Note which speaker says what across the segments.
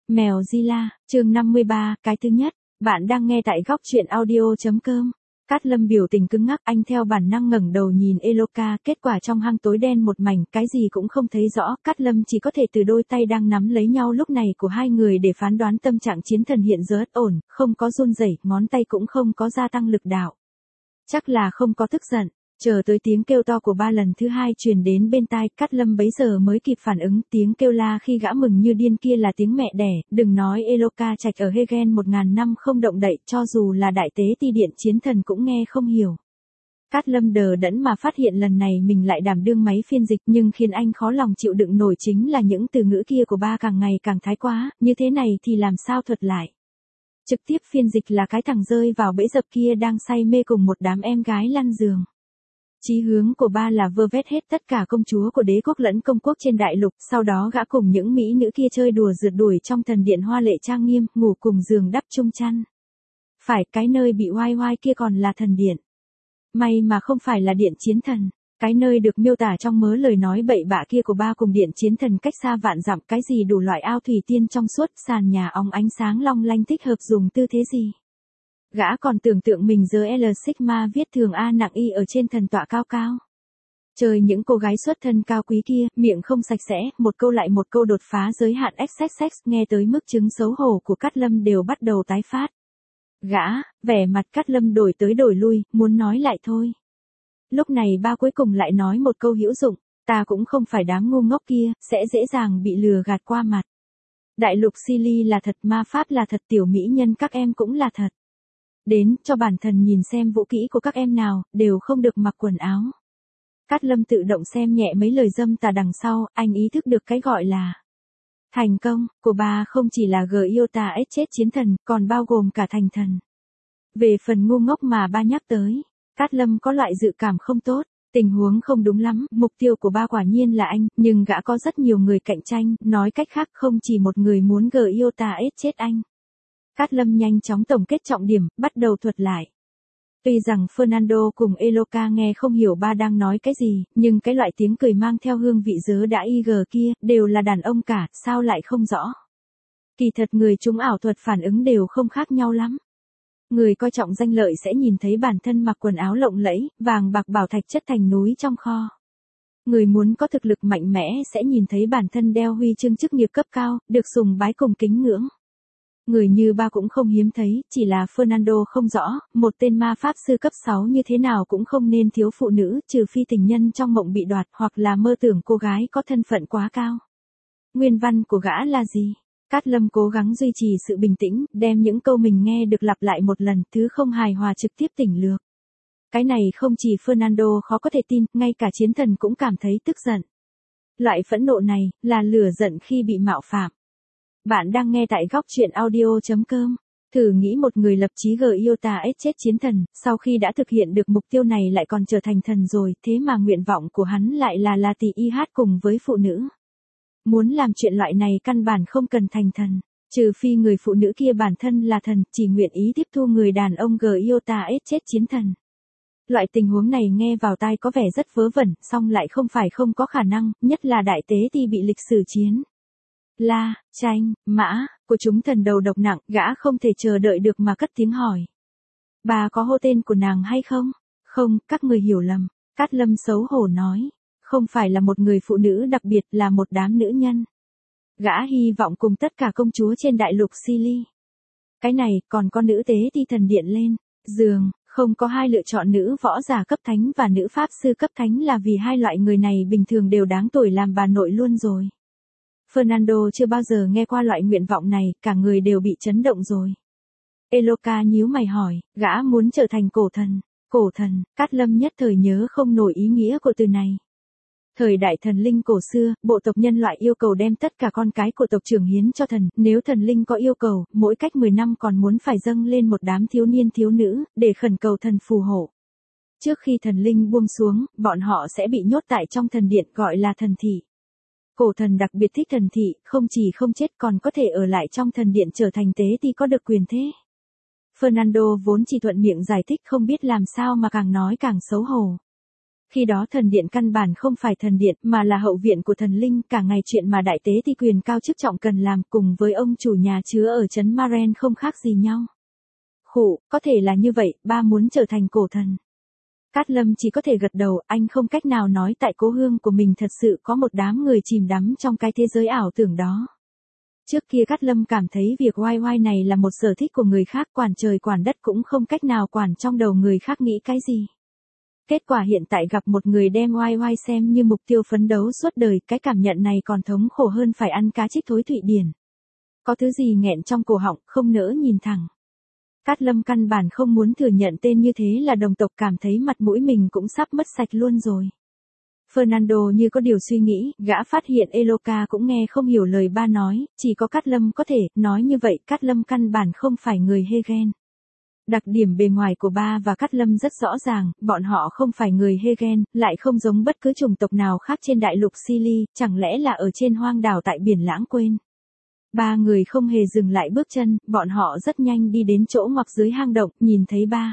Speaker 1: Mèo Zilla, chương 53, cái thứ nhất. Bạn đang nghe tại góc truyện audio.com. Cát Lâm biểu tình cứng ngắc, anh theo bản năng ngẩng đầu nhìn Eloka, kết quả trong hang tối đen một mảnh, cái gì cũng không thấy rõ, Cát Lâm chỉ có thể từ đôi tay đang nắm lấy nhau lúc này của hai người để phán đoán tâm trạng chiến thần hiện giờ rất ổn, không có run rẩy, ngón tay cũng không có gia tăng lực đạo. Chắc là không có tức giận. Chờ tới tiếng kêu to của ba lần thứ hai truyền đến bên tai, Cát Lâm bấy giờ mới kịp phản ứng, tiếng kêu la khi gã mừng như điên kia là tiếng mẹ đẻ, đừng nói Eloka trạch ở Hegen 1000 năm không động đậy, cho dù là đại tế ti điện chiến thần cũng nghe không hiểu. Cát Lâm đờ đẫn mà phát hiện lần này mình lại đảm đương máy phiên dịch, nhưng khiến anh khó lòng chịu đựng nổi chính là những từ ngữ kia của ba càng ngày càng thái quá, như thế này thì làm sao thuật lại. Trực tiếp phiên dịch là cái thằng rơi vào bẫy dập kia đang say mê cùng một đám em gái lăn giường. Chí hướng của ba là vơ vét hết tất cả công chúa của đế quốc lẫn công quốc trên đại lục, sau đó gã cùng những mỹ nữ kia chơi đùa rượt đuổi trong thần điện hoa lệ trang nghiêm, ngủ cùng giường đắp chung chăn. Phải, cái nơi bị oai oai kia còn là thần điện. May mà không phải là điện chiến thần. Cái nơi được miêu tả trong mớ lời nói bậy bạ kia của ba cùng điện chiến thần cách xa vạn dặm, cái gì đủ loại ao thủy tiên trong suốt, sàn nhà óng ánh sáng long lanh, thích hợp dùng tư thế gì. Gã còn tưởng tượng mình giờ L Sigma viết thường A nặng Y ở trên thần tọa cao cao. Trời, những cô gái xuất thân cao quý kia, miệng không sạch sẽ, một câu lại một câu đột phá giới hạn XXX, nghe tới mức chứng xấu hổ của Cát Lâm đều bắt đầu tái phát. Gã, vẻ mặt Cát Lâm đổi tới đổi lui, muốn nói lại thôi. Lúc này ba cuối cùng lại nói một câu hữu dụng, ta cũng không phải đám ngu ngốc kia, sẽ dễ dàng bị lừa gạt qua mặt. Đại lục Silly là thật, ma pháp là thật, tiểu mỹ nhân các em cũng là thật. Đến, cho bản thần nhìn xem vũ kỹ của các em nào, đều không được mặc quần áo. Cát Lâm tự động xem nhẹ mấy lời dâm tà đằng sau, anh ý thức được cái gọi là thành công của ba không chỉ là Giota S chết chiến thần, còn bao gồm cả thành thần. Về phần ngu ngốc mà ba nhắc tới, Cát Lâm có loại dự cảm không tốt, tình huống không đúng lắm, mục tiêu của ba quả nhiên là anh, nhưng gã có rất nhiều người cạnh tranh, nói cách khác không chỉ một người muốn Giota S chết anh. Cát Lâm nhanh chóng tổng kết trọng điểm, bắt đầu thuật lại. Tuy rằng Fernando cùng Eloka nghe không hiểu ba đang nói cái gì, nhưng cái loại tiếng cười mang theo hương vị dớ đã IG kia, đều là đàn ông cả, sao lại không rõ. Kỳ thật người chúng ảo thuật phản ứng đều không khác nhau lắm. Người coi trọng danh lợi sẽ nhìn thấy bản thân mặc quần áo lộng lẫy, vàng bạc bảo thạch chất thành núi trong kho. Người muốn có thực lực mạnh mẽ sẽ nhìn thấy bản thân đeo huy chương chức nghiệp cấp cao, được sùng bái cùng kính ngưỡng. Người như ba cũng không hiếm thấy, chỉ là Fernando không rõ, một tên ma pháp sư cấp 6 như thế nào cũng không nên thiếu phụ nữ, trừ phi tình nhân trong mộng bị đoạt hoặc là mơ tưởng cô gái có thân phận quá cao. Nguyên văn của gã là gì? Cát Lâm cố gắng duy trì sự bình tĩnh, đem những câu mình nghe được lặp lại một lần, thứ không hài hòa trực tiếp tỉnh lược. Cái này không chỉ Fernando khó có thể tin, ngay cả chiến thần cũng cảm thấy tức giận. Loại phẫn nộ này, là lửa giận khi bị mạo phạm. Bạn đang nghe tại góc truyện audio.com. Thử nghĩ một người lập chí Giota S chết chiến thần, sau khi đã thực hiện được mục tiêu này lại còn trở thành thần rồi, thế mà nguyện vọng của hắn lại là tỷ y hát cùng với phụ nữ. Muốn làm chuyện loại này căn bản không cần thành thần, trừ phi người phụ nữ kia bản thân là thần, chỉ nguyện ý tiếp thu người đàn ông Giota S chết chiến thần. Loại tình huống này nghe vào tai có vẻ rất vớ vẩn, song lại không phải không có khả năng, nhất là đại tế thì bị lịch sử chiến. La, tranh, mã, của chúng thần đầu độc nặng, gã không thể chờ đợi được mà cất tiếng hỏi. Bà có hô tên của nàng hay không? Không, các người hiểu lầm. Cát Lâm xấu hổ nói. Không phải là một người phụ nữ đặc biệt, là một đám nữ nhân. Gã hy vọng cùng tất cả công chúa trên đại lục Silly. Cái này, còn có nữ tế ti thần điện lên giường, không có hai lựa chọn nữ võ giả cấp thánh và nữ pháp sư cấp thánh là vì hai loại người này bình thường đều đáng tuổi làm bà nội luôn rồi. Fernando chưa bao giờ nghe qua loại nguyện vọng này, cả người đều bị chấn động rồi. Eloka nhíu mày hỏi, gã muốn trở thành cổ thần. Cổ thần, Cát Lâm nhất thời nhớ không nổi ý nghĩa của từ này. Thời đại thần linh cổ xưa, bộ tộc nhân loại yêu cầu đem tất cả con cái của tộc trưởng hiến cho thần, nếu thần linh có yêu cầu, mỗi cách 10 năm còn muốn phải dâng lên một đám thiếu niên thiếu nữ, để khẩn cầu thần phù hộ. Trước khi thần linh buông xuống, bọn họ sẽ bị nhốt tại trong thần điện gọi là thần thị. Cổ thần đặc biệt thích thần thị, không chỉ không chết còn có thể ở lại trong thần điện trở thành tế ti có được quyền thế. Fernando vốn chỉ thuận miệng giải thích không biết làm sao mà càng nói càng xấu hổ. Khi đó thần điện căn bản không phải thần điện mà là hậu viện của thần linh, cả ngày chuyện mà đại tế ti quyền cao chức trọng cần làm cùng với ông chủ nhà chứa ở trấn Maren không khác gì nhau. Khụ, có thể là như vậy, ba muốn trở thành cổ thần. Cát Lâm chỉ có thể gật đầu, anh không cách nào nói tại cố hương của mình thật sự có một đám người chìm đắm trong cái thế giới ảo tưởng đó. Trước kia Cát Lâm cảm thấy việc oai oai này là một sở thích của người khác, quản trời quản đất cũng không cách nào quản trong đầu người khác nghĩ cái gì. Kết quả hiện tại gặp một người đem oai oai xem như mục tiêu phấn đấu suốt đời, cái cảm nhận này còn thống khổ hơn phải ăn cá trích thối Thụy Điển. Có thứ gì nghẹn trong cổ họng, không nỡ nhìn thẳng. Cát Lâm căn bản không muốn thừa nhận tên như thế là đồng tộc, cảm thấy mặt mũi mình cũng sắp mất sạch luôn rồi. Fernando như có điều suy nghĩ, gã phát hiện Eloka cũng nghe không hiểu lời ba nói, chỉ có Cát Lâm có thể nói như vậy. Cát Lâm căn bản không phải người Hegen. Đặc điểm bề ngoài của ba và Cát Lâm rất rõ ràng, bọn họ không phải người Hegen, lại không giống bất cứ chủng tộc nào khác trên đại lục Sili, chẳng lẽ là ở trên hoang đảo tại biển lãng quên. Ba người không hề dừng lại bước chân, bọn họ rất nhanh đi đến chỗ ngoặc dưới hang động, nhìn thấy ba.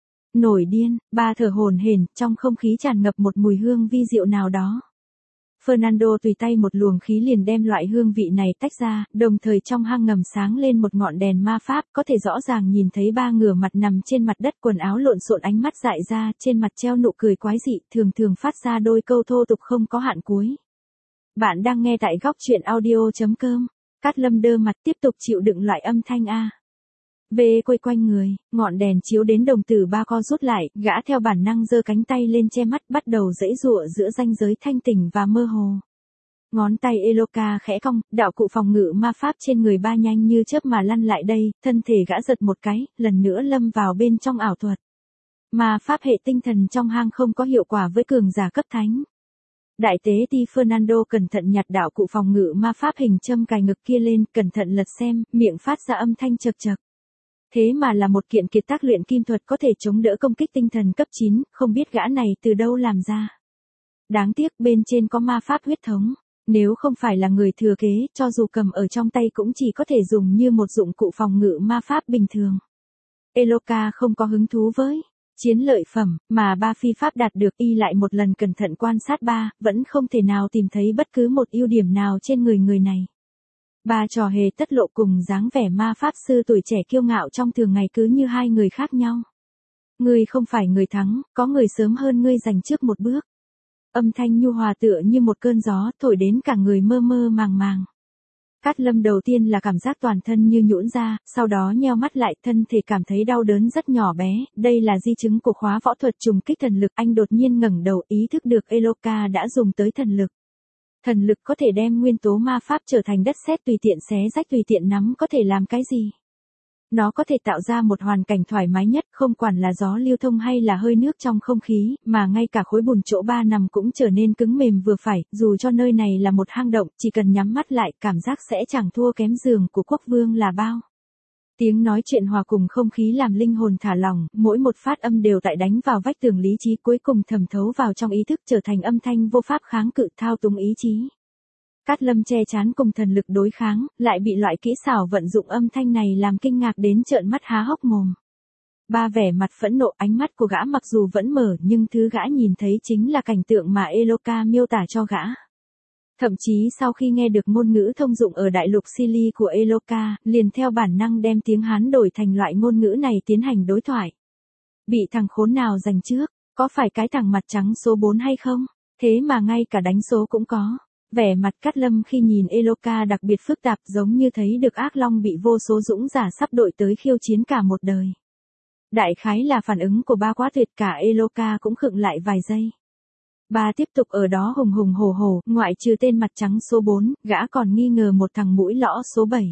Speaker 1: Nổi điên, ba thở hổn hển, trong không khí tràn ngập một mùi hương vi diệu nào đó. Fernando tùy tay một luồng khí liền đem loại hương vị này tách ra, đồng thời trong hang ngầm sáng lên một ngọn đèn ma pháp, có thể rõ ràng nhìn thấy ba ngửa mặt nằm trên mặt đất, quần áo lộn xộn, ánh mắt dại ra, trên mặt treo nụ cười quái dị, thường thường phát ra đôi câu thô tục không có hạn cuối. Bạn đang nghe tại góc truyện audio.com. Cát Lâm đơ mặt tiếp tục chịu đựng loại âm thanh A. B quay quanh người, ngọn đèn chiếu đến đồng tử ba co rút lại, gã theo bản năng giơ cánh tay lên che mắt, bắt đầu giãy giụa giữa ranh giới thanh tỉnh và mơ hồ. Ngón tay Eloka khẽ cong, đạo cụ phòng ngự ma pháp trên người ba nhanh như chớp mà lăn lại đây, thân thể gã giật một cái, lần nữa lâm vào bên trong ảo thuật. Ma pháp hệ tinh thần trong hang không có hiệu quả với cường giả cấp thánh. Đại tế ti Fernando cẩn thận nhặt đạo cụ phòng ngự ma pháp hình châm cài ngực kia lên, cẩn thận lật xem, miệng phát ra âm thanh chậc chậc. Thế mà là một kiện kiệt tác luyện kim thuật có thể chống đỡ công kích tinh thần cấp 9, không biết gã này từ đâu làm ra. Đáng tiếc bên trên có ma pháp huyết thống, nếu không phải là người thừa kế, cho dù cầm ở trong tay cũng chỉ có thể dùng như một dụng cụ phòng ngự ma pháp bình thường. Eloka không có hứng thú với chiến lợi phẩm mà ba phi pháp đạt được, y lại một lần cẩn thận quan sát ba, vẫn không thể nào tìm thấy bất cứ một ưu điểm nào trên người này. Ba trò hề tất lộ cùng dáng vẻ ma pháp sư tuổi trẻ kiêu ngạo trong thường ngày cứ như hai người khác nhau. Ngươi không phải người thắng, có người sớm hơn ngươi giành trước một bước. Âm thanh nhu hòa tựa như một cơn gió thổi đến cả người mơ mơ màng màng. Cát Lâm đầu tiên là cảm giác toàn thân như nhũn ra, sau đó nheo mắt lại, thân thể cảm thấy đau đớn rất nhỏ bé, đây là di chứng của khóa võ thuật trùng kích thần lực. Anh đột nhiên ngẩng đầu, ý thức được Eloka đã dùng tới thần lực. Thần lực có thể đem nguyên tố ma pháp trở thành đất sét, tùy tiện xé rách, tùy tiện nắm, có thể làm cái gì? Nó có thể tạo ra một hoàn cảnh thoải mái nhất, không quản là gió lưu thông hay là hơi nước trong không khí, mà ngay cả khối bùn chỗ ba nằm cũng trở nên cứng mềm vừa phải, dù cho nơi này là một hang động, chỉ cần nhắm mắt lại, cảm giác sẽ chẳng thua kém giường của quốc vương là bao. Tiếng nói chuyện hòa cùng không khí làm linh hồn thả lỏng, mỗi một phát âm đều tại đánh vào vách tường lý trí, cuối cùng thẩm thấu vào trong ý thức, trở thành âm thanh vô pháp kháng cự, thao túng ý chí. Cát Lâm che chắn cùng thần lực đối kháng, lại bị loại kỹ xảo vận dụng âm thanh này làm kinh ngạc đến trợn mắt há hốc mồm. Ba vẻ mặt phẫn nộ, ánh mắt của gã mặc dù vẫn mở nhưng thứ gã nhìn thấy chính là cảnh tượng mà Eloka miêu tả cho gã. Thậm chí sau khi nghe được ngôn ngữ thông dụng ở đại lục Sili của Eloka, liền theo bản năng đem tiếng Hán đổi thành loại ngôn ngữ này tiến hành đối thoại. Bị thằng khốn nào giành trước, có phải cái thằng mặt trắng số 4 hay không? Thế mà ngay cả đánh số cũng có. Vẻ mặt Cát Lâm khi nhìn Eloka đặc biệt phức tạp, giống như thấy được ác long bị vô số dũng giả sắp đội tới khiêu chiến cả một đời. Đại khái là phản ứng của ba quá tuyệt, cả Eloka cũng khựng lại vài giây. Ba tiếp tục ở đó hùng hùng hổ hổ, ngoại trừ tên mặt trắng số 4, gã còn nghi ngờ một thằng mũi lõ số 7.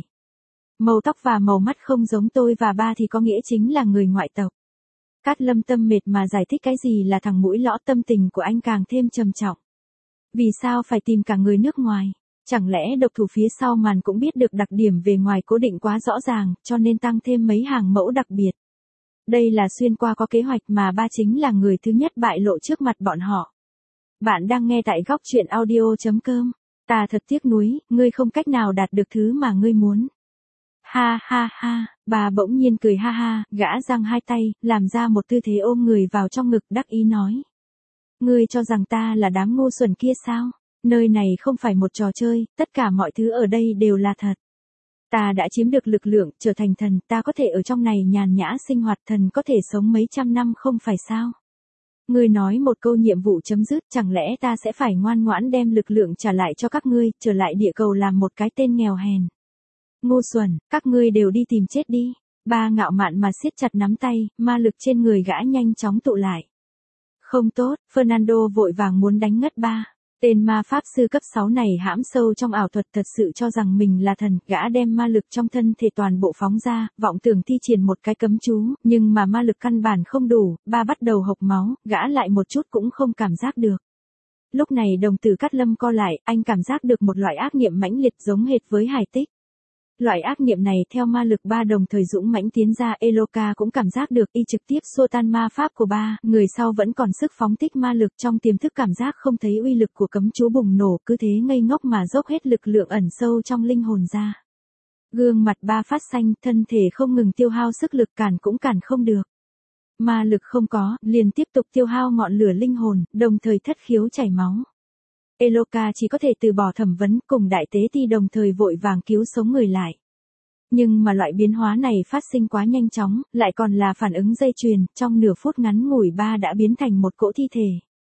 Speaker 1: Màu tóc và màu mắt không giống tôi và ba thì có nghĩa chính là người ngoại tộc. Cát Lâm tâm mệt mà giải thích cái gì là thằng mũi lõ, tâm tình của anh càng thêm trầm trọng. Vì sao phải tìm cả người nước ngoài? Chẳng lẽ độc thủ phía sau màn cũng biết được đặc điểm về ngoài cố định quá rõ ràng, cho nên tăng thêm mấy hàng mẫu đặc biệt. Đây là xuyên qua có kế hoạch mà ba chính là người thứ nhất bại lộ trước mặt bọn họ. Bạn đang nghe tại góc truyện audio.com. Ta thật tiếc nuối, ngươi không cách nào đạt được thứ mà ngươi muốn. Ha ha ha, bà bỗng nhiên cười ha ha, gã giang hai tay, làm ra một tư thế ôm người vào trong ngực, đắc ý nói. Ngươi cho rằng ta là đám ngu xuẩn kia sao? Nơi này không phải một trò chơi, tất cả mọi thứ ở đây đều là thật. Ta đã chiếm được lực lượng, trở thành thần, ta có thể ở trong này nhàn nhã sinh hoạt, thần có thể sống mấy trăm năm không phải sao? Ngươi nói một câu nhiệm vụ chấm dứt, chẳng lẽ ta sẽ phải ngoan ngoãn đem lực lượng trả lại cho các ngươi, trở lại địa cầu làm một cái tên nghèo hèn. Ngu xuẩn, các ngươi đều đi tìm chết đi. Ba ngạo mạn mà siết chặt nắm tay, ma lực trên người gã nhanh chóng tụ lại. Không tốt, Fernando vội vàng muốn đánh ngất ba. Tên ma pháp sư cấp 6 này hãm sâu trong ảo thuật, thật sự cho rằng mình là thần, gã đem ma lực trong thân thể toàn bộ phóng ra, vọng tưởng thi triển một cái cấm chú, nhưng mà ma lực căn bản không đủ, ba bắt đầu hộc máu, gã lại một chút cũng không cảm giác được. Lúc này đồng tử Cát Lâm co lại, anh cảm giác được một loại ác niệm mãnh liệt giống hệt với hải tích. Loại ác niệm này theo ma lực ba đồng thời dũng mãnh tiến ra, Eloka cũng cảm giác được, y trực tiếp xua tan ma pháp của ba, người sau vẫn còn sức phóng thích ma lực, trong tiềm thức cảm giác không thấy uy lực của cấm chú bùng nổ, cứ thế ngây ngốc mà dốc hết lực lượng ẩn sâu trong linh hồn ra. Gương mặt ba phát xanh, thân thể không ngừng tiêu hao sức lực, cản cũng cản không được. Ma lực không có, liền tiếp tục tiêu hao ngọn lửa linh hồn, đồng thời thất khiếu chảy máu. Eloka chỉ có thể từ bỏ thẩm vấn, cùng đại tế ti đồng thời vội vàng cứu sống người lại. Nhưng mà loại biến hóa này phát sinh quá nhanh chóng, lại còn là phản ứng dây chuyền, trong nửa phút ngắn ngủi ba đã biến thành một cỗ thi thể.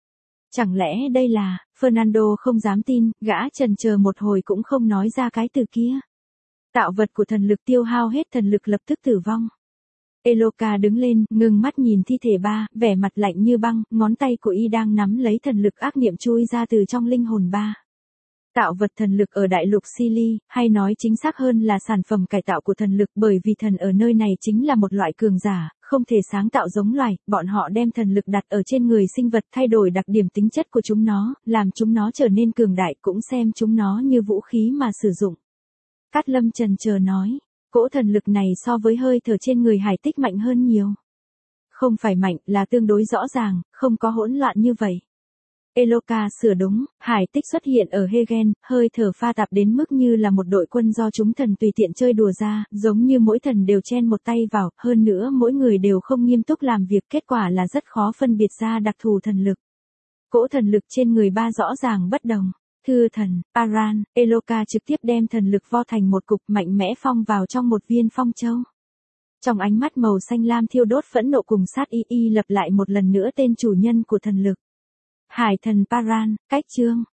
Speaker 1: Chẳng lẽ đây là, Fernando không dám tin, gã chần chờ một hồi cũng không nói ra cái từ kia. Tạo vật của thần lực tiêu hao hết, thần lực lập tức tử vong. Eloka đứng lên, ngừng mắt nhìn thi thể ba, vẻ mặt lạnh như băng, ngón tay của y đang nắm lấy thần lực ác niệm chui ra từ trong linh hồn ba. Tạo vật thần lực ở đại lục Sili, hay nói chính xác hơn là sản phẩm cải tạo của thần lực, bởi vì thần ở nơi này chính là một loại cường giả, không thể sáng tạo giống loài, bọn họ đem thần lực đặt ở trên người sinh vật, thay đổi đặc điểm tính chất của chúng nó, làm chúng nó trở nên cường đại, cũng xem chúng nó như vũ khí mà sử dụng. Cát Lâm chần chờ nói, cỗ thần lực này so với hơi thở trên người hải tích mạnh hơn nhiều. Không phải mạnh, là tương đối rõ ràng, không có hỗn loạn như vậy. Eloka sửa đúng, hải tích xuất hiện ở Hegen, hơi thở pha tạp đến mức như là một đội quân do chúng thần tùy tiện chơi đùa ra, giống như mỗi thần đều chen một tay vào, hơn nữa mỗi người đều không nghiêm túc làm việc, kết quả là rất khó phân biệt ra đặc thù thần lực. Cỗ thần lực trên người ba rõ ràng bất đồng. Thưa thần, Paran, Eloka trực tiếp đem thần lực vo thành một cục mạnh mẽ phong vào trong một viên phong châu. Trong ánh mắt màu xanh lam thiêu đốt phẫn nộ cùng sát y lập lại một lần nữa tên chủ nhân của thần lực. Hải thần Paran, cách chương.